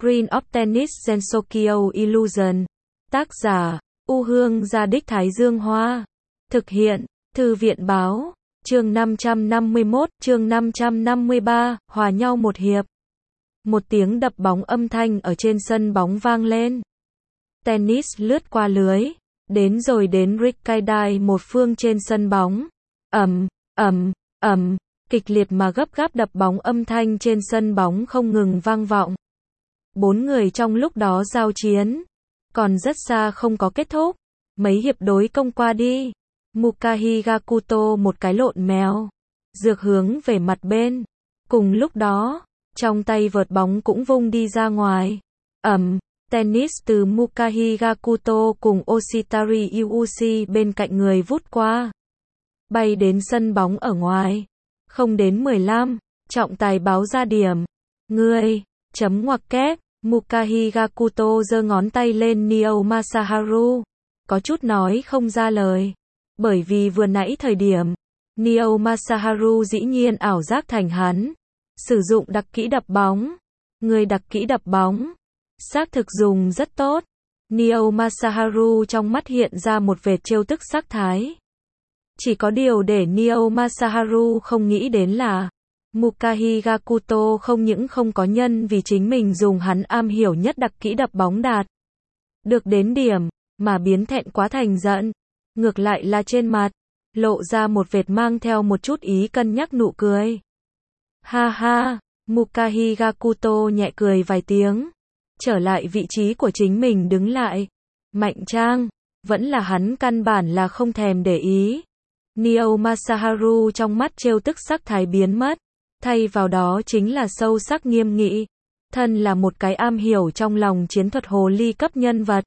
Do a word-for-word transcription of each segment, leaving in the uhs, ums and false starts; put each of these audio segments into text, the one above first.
Screen of Tennis Gensokyo Illusion. Tác giả, U Hương Gia Đích Thái Dương Hoa. Thực hiện, Thư viện Báo. Chương năm trăm năm mươi mốt, chương năm trăm năm mươi ba, hòa nhau một hiệp. Một tiếng đập bóng âm thanh ở trên sân bóng vang lên. Tennis lướt qua lưới, đến rồi đến Rickaidai một phương trên sân bóng. Ầm, ầm, ầm, kịch liệt mà gấp gáp đập bóng âm thanh trên sân bóng không ngừng vang vọng. Bốn người trong lúc đó giao chiến, còn rất xa không có kết thúc. Mấy hiệp đối công qua đi, Muka Higakuto một cái lộn mèo, dược hướng về mặt bên. Cùng lúc đó, trong tay vợt bóng cũng vung đi ra ngoài. Ầm, tennis từ Muka Higakuto cùng Oshitari Yuuchi bên cạnh người vút qua, bay đến sân bóng ở ngoài. Không đến mười lăm, trọng tài báo ra điểm. Ngươi, chấm ngoặc kép, Muka Higakuto giơ ngón tay lên Nio Masaharu, có chút nói không ra lời. Bởi vì vừa nãy thời điểm, Nio Masaharu dĩ nhiên ảo giác thành hắn sử dụng đặc kỹ đập bóng. Người đặc kỹ đập bóng, xác thực dùng rất tốt. Nio Masaharu trong mắt hiện ra một vệt trêu tức sắc thái. Chỉ có điều để Nio Masaharu không nghĩ đến là Muka Higakuto không những không có nhân vì chính mình dùng hắn am hiểu nhất đặc kỹ đập bóng đạt được đến điểm, mà biến thẹn quá thành giận. Ngược lại là trên mặt lộ ra một vệt mang theo một chút ý cân nhắc nụ cười. Ha ha, Muka Higakuto nhẹ cười vài tiếng, trở lại vị trí của chính mình đứng lại. Mạnh trang, vẫn là hắn căn bản là không thèm để ý. Nio Masaharu trong mắt trêu tức sắc thái biến mất, thay vào đó chính là sâu sắc nghiêm nghị. Thân là một cái am hiểu trong lòng chiến thuật hồ ly cấp nhân vật,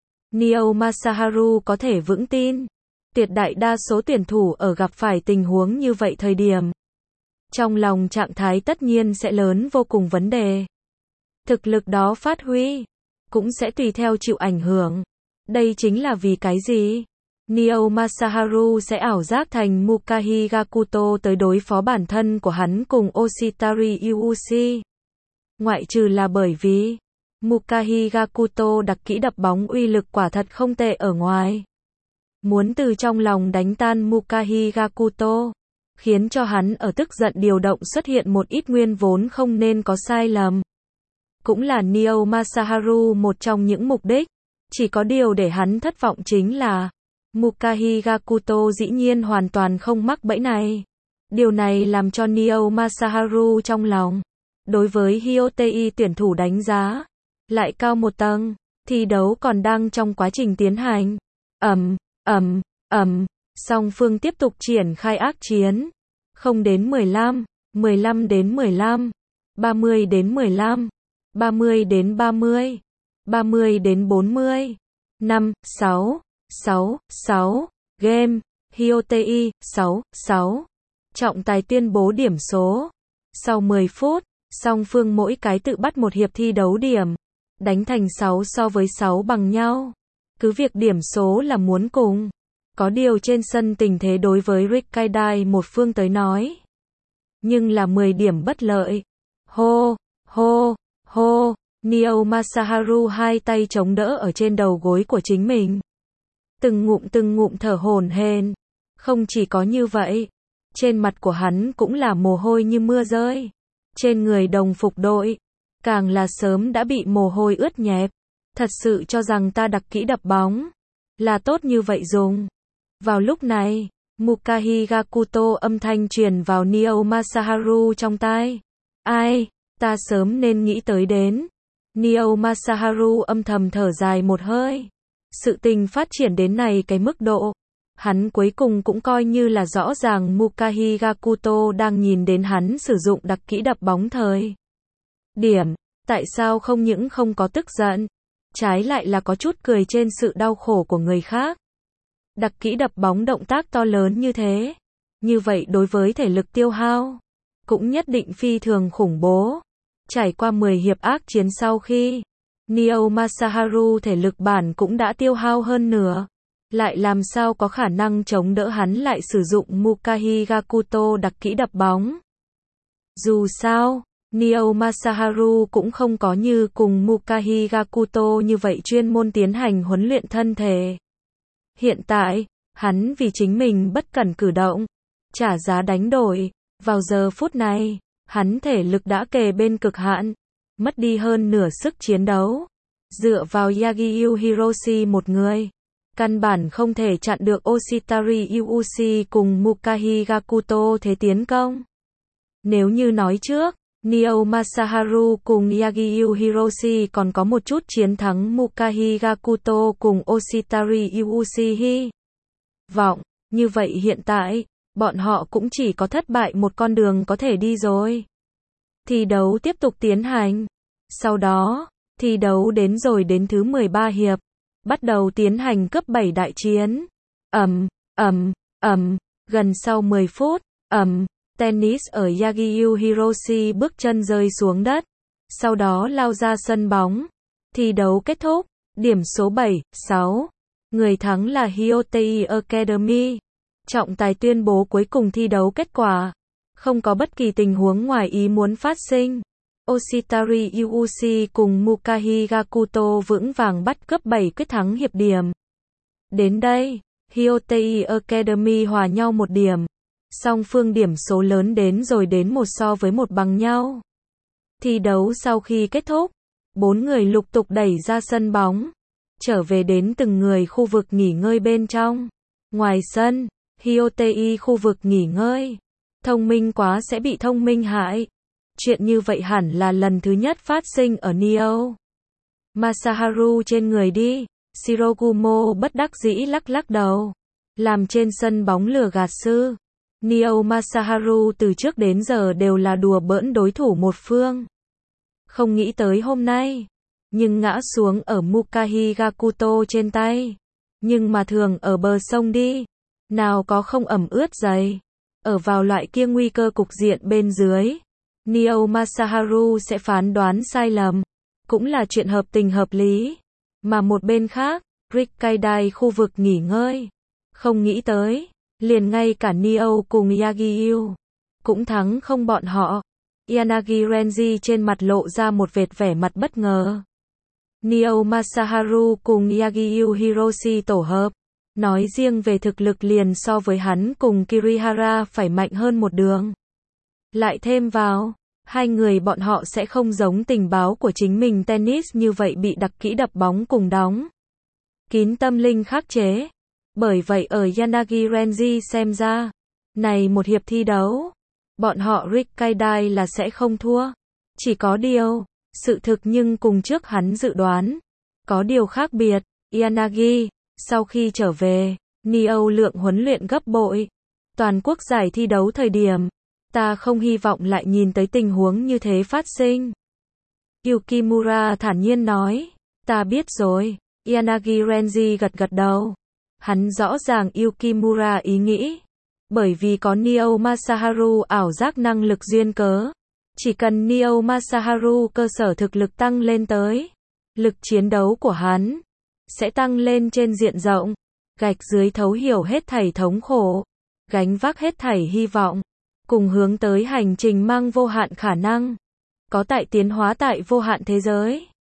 Nio Masaharu có thể vững tin, tuyệt đại đa số tuyển thủ ở gặp phải tình huống như vậy thời điểm, trong lòng trạng thái tất nhiên sẽ lớn vô cùng vấn đề. Thực lực đó phát huy, cũng sẽ tùy theo chịu ảnh hưởng. Đây chính là vì cái gì Nio Masaharu sẽ ảo giác thành Muka Higakuto tới đối phó bản thân của hắn cùng Oshitari Yuuchi. Ngoại trừ là bởi vì Muka Higakuto đặc kỹ đập bóng uy lực quả thật không tệ ở ngoài. Muốn từ trong lòng đánh tan Muka Higakuto, khiến cho hắn ở tức giận điều động xuất hiện một ít nguyên vốn không nên có sai lầm. Cũng là Nio Masaharu một trong những mục đích. Chỉ có điều để hắn thất vọng chính là Muka Higakuto dĩ nhiên hoàn toàn không mắc bẫy này. Điều này làm cho Nio Masaharu trong lòng đối với Hyotei tuyển thủ đánh giá lại cao một tầng. Thi đấu còn đang trong quá trình tiến hành. Ầm, ầm, ầm, song phương tiếp tục triển khai ác chiến. Không đến mười lăm, mười lăm đến mười lăm, ba mươi đến mười lăm, ba mươi đến ba mươi, ba mươi đến bốn mươi. năm, sáu, sáu, sáu, game, Hyotei, sáu, sáu. Trọng tài tuyên bố điểm số. Sau mười phút, song phương mỗi cái tự bắt một hiệp thi đấu điểm, đánh thành sáu so với sáu bằng nhau. Cứ việc điểm số là muốn cùng. Có điều trên sân tình thế đối với Rickaidai một phương tới nói, nhưng là mười điểm bất lợi. Hô, hô, hô, Nio Masaharu hai tay chống đỡ ở trên đầu gối của chính mình. Từng ngụm từng ngụm thở hổn hển. Không chỉ có như vậy, trên mặt của hắn cũng là mồ hôi như mưa rơi. Trên người đồng phục đội, càng là sớm đã bị mồ hôi ướt nhẹp. Thật sự cho rằng ta đặc kỹ đập bóng là tốt như vậy dùng. Vào lúc này, Muka Higakuto âm thanh truyền vào Nio Masaharu trong tai. Ai, ta sớm nên nghĩ tới đến. Nio Masaharu âm thầm thở dài một hơi. Sự tình phát triển đến này cái mức độ, hắn cuối cùng cũng coi như là rõ ràng Muka Higakuto đang nhìn đến hắn sử dụng đặc kỹ đập bóng thời điểm. Tại sao không những không có tức giận, trái lại là có chút cười trên sự đau khổ của người khác. Đặc kỹ đập bóng động tác to lớn như thế, như vậy đối với thể lực tiêu hao cũng nhất định phi thường khủng bố. Trải qua mười hiệp ác chiến sau khi Nio Masaharu thể lực bản cũng đã tiêu hao hơn nửa, lại làm sao có khả năng chống đỡ hắn lại sử dụng Muka Higakuto đặc kỹ đập bóng. Dù sao, Neo Masaharu cũng không có như cùng Mukahi Gakuto như vậy chuyên môn tiến hành huấn luyện thân thể. Hiện tại, hắn vì chính mình bất cẩn cử động, trả giá đánh đổi, vào giờ phút này, hắn thể lực đã kề bên cực hạn, mất đi hơn nửa sức chiến đấu. Dựa vào Yagyu Hiroshi một người, căn bản không thể chặn được Oshitari Uuchi cùng Mukahi Gakuto thế tiến công. Nếu như nói trước, Neo Masaharu cùng Yagyu Hiroshi còn có một chút chiến thắng Mukahi Gakuto cùng Oshitari Uuchi hy vọng, như vậy hiện tại, bọn họ cũng chỉ có thất bại một con đường có thể đi rồi. Thi đấu tiếp tục tiến hành. Sau đó, thi đấu đến rồi đến thứ mười ba hiệp, bắt đầu tiến hành cấp bảy đại chiến. Ầm, ầm, ầm, gần sau mười phút, ầm, tennis ở Yagyu Hiroshi bước chân rơi xuống đất, sau đó lao ra sân bóng. Thi đấu kết thúc, điểm số bảy sáu, người thắng là Hyotei Academy. Trọng tài tuyên bố cuối cùng thi đấu kết quả, không có bất kỳ tình huống ngoài ý muốn phát sinh. Oshitari Uuchi cùng Mukahi Gakuto vững vàng bắt cấp bảy quyết thắng hiệp điểm. Đến đây, Hyotei Academy hòa nhau một điểm. Song phương điểm số lớn đến rồi đến một so với một bằng nhau. Thi đấu sau khi kết thúc, bốn người lục tục đẩy ra sân bóng, trở về đến từng người khu vực nghỉ ngơi bên trong. Ngoài sân, Hyotei khu vực nghỉ ngơi. Thông minh quá sẽ bị thông minh hại. Chuyện như vậy hẳn là lần thứ nhất phát sinh ở Neo Masaharu trên người đi. Shirogumo bất đắc dĩ lắc lắc đầu. Làm trên sân bóng lừa gạt sư. Neo Masaharu từ trước đến giờ đều là đùa bỡn đối thủ một phương. Không nghĩ tới hôm nay, nhưng ngã xuống ở Mukahi Gakuto trên tay. Nhưng mà thường ở bờ sông đi, nào có không ẩm ướt giày. Ở vào loại kia nguy cơ cục diện bên dưới, Neo Masaharu sẽ phán đoán sai lầm, cũng là chuyện hợp tình hợp lý. Mà một bên khác, Rikkaidai khu vực nghỉ ngơi, không nghĩ tới, liền ngay cả Neo cùng Yagyu cũng thắng không bọn họ. Yanagi Renji trên mặt lộ ra một vệt vẻ mặt bất ngờ. Neo Masaharu cùng Yagyu Hiroshi tổ hợp, nói riêng về thực lực liền so với hắn cùng Kirihara phải mạnh hơn một đường. Lại thêm vào, hai người bọn họ sẽ không giống tình báo của chính mình tennis như vậy bị đặc kỹ đập bóng cùng đóng kín tâm linh khắc chế. Bởi vậy ở Yanagi Renji xem ra, này một hiệp thi đấu, bọn họ Rikkaidai là sẽ không thua. Chỉ có điều, sự thực nhưng cùng trước hắn dự đoán, có điều khác biệt. Yanagi, sau khi trở về, Neo lượng huấn luyện gấp bội. Toàn quốc giải thi đấu thời điểm, ta không hy vọng lại nhìn tới tình huống như thế phát sinh. Yukimura thản nhiên nói, ta biết rồi. Yanagi Renji gật gật đầu. Hắn rõ ràng Yukimura ý nghĩ. Bởi vì có Neo Masaharu ảo giác năng lực duyên cớ. Chỉ cần Neo Masaharu cơ sở thực lực tăng lên tới, lực chiến đấu của hắn sẽ tăng lên trên diện rộng. Gạch dưới thấu hiểu hết thảy thống khổ, gánh vác hết thảy hy vọng, cùng hướng tới hành trình mang vô hạn khả năng, có tại tiến hóa tại vô hạn thế giới.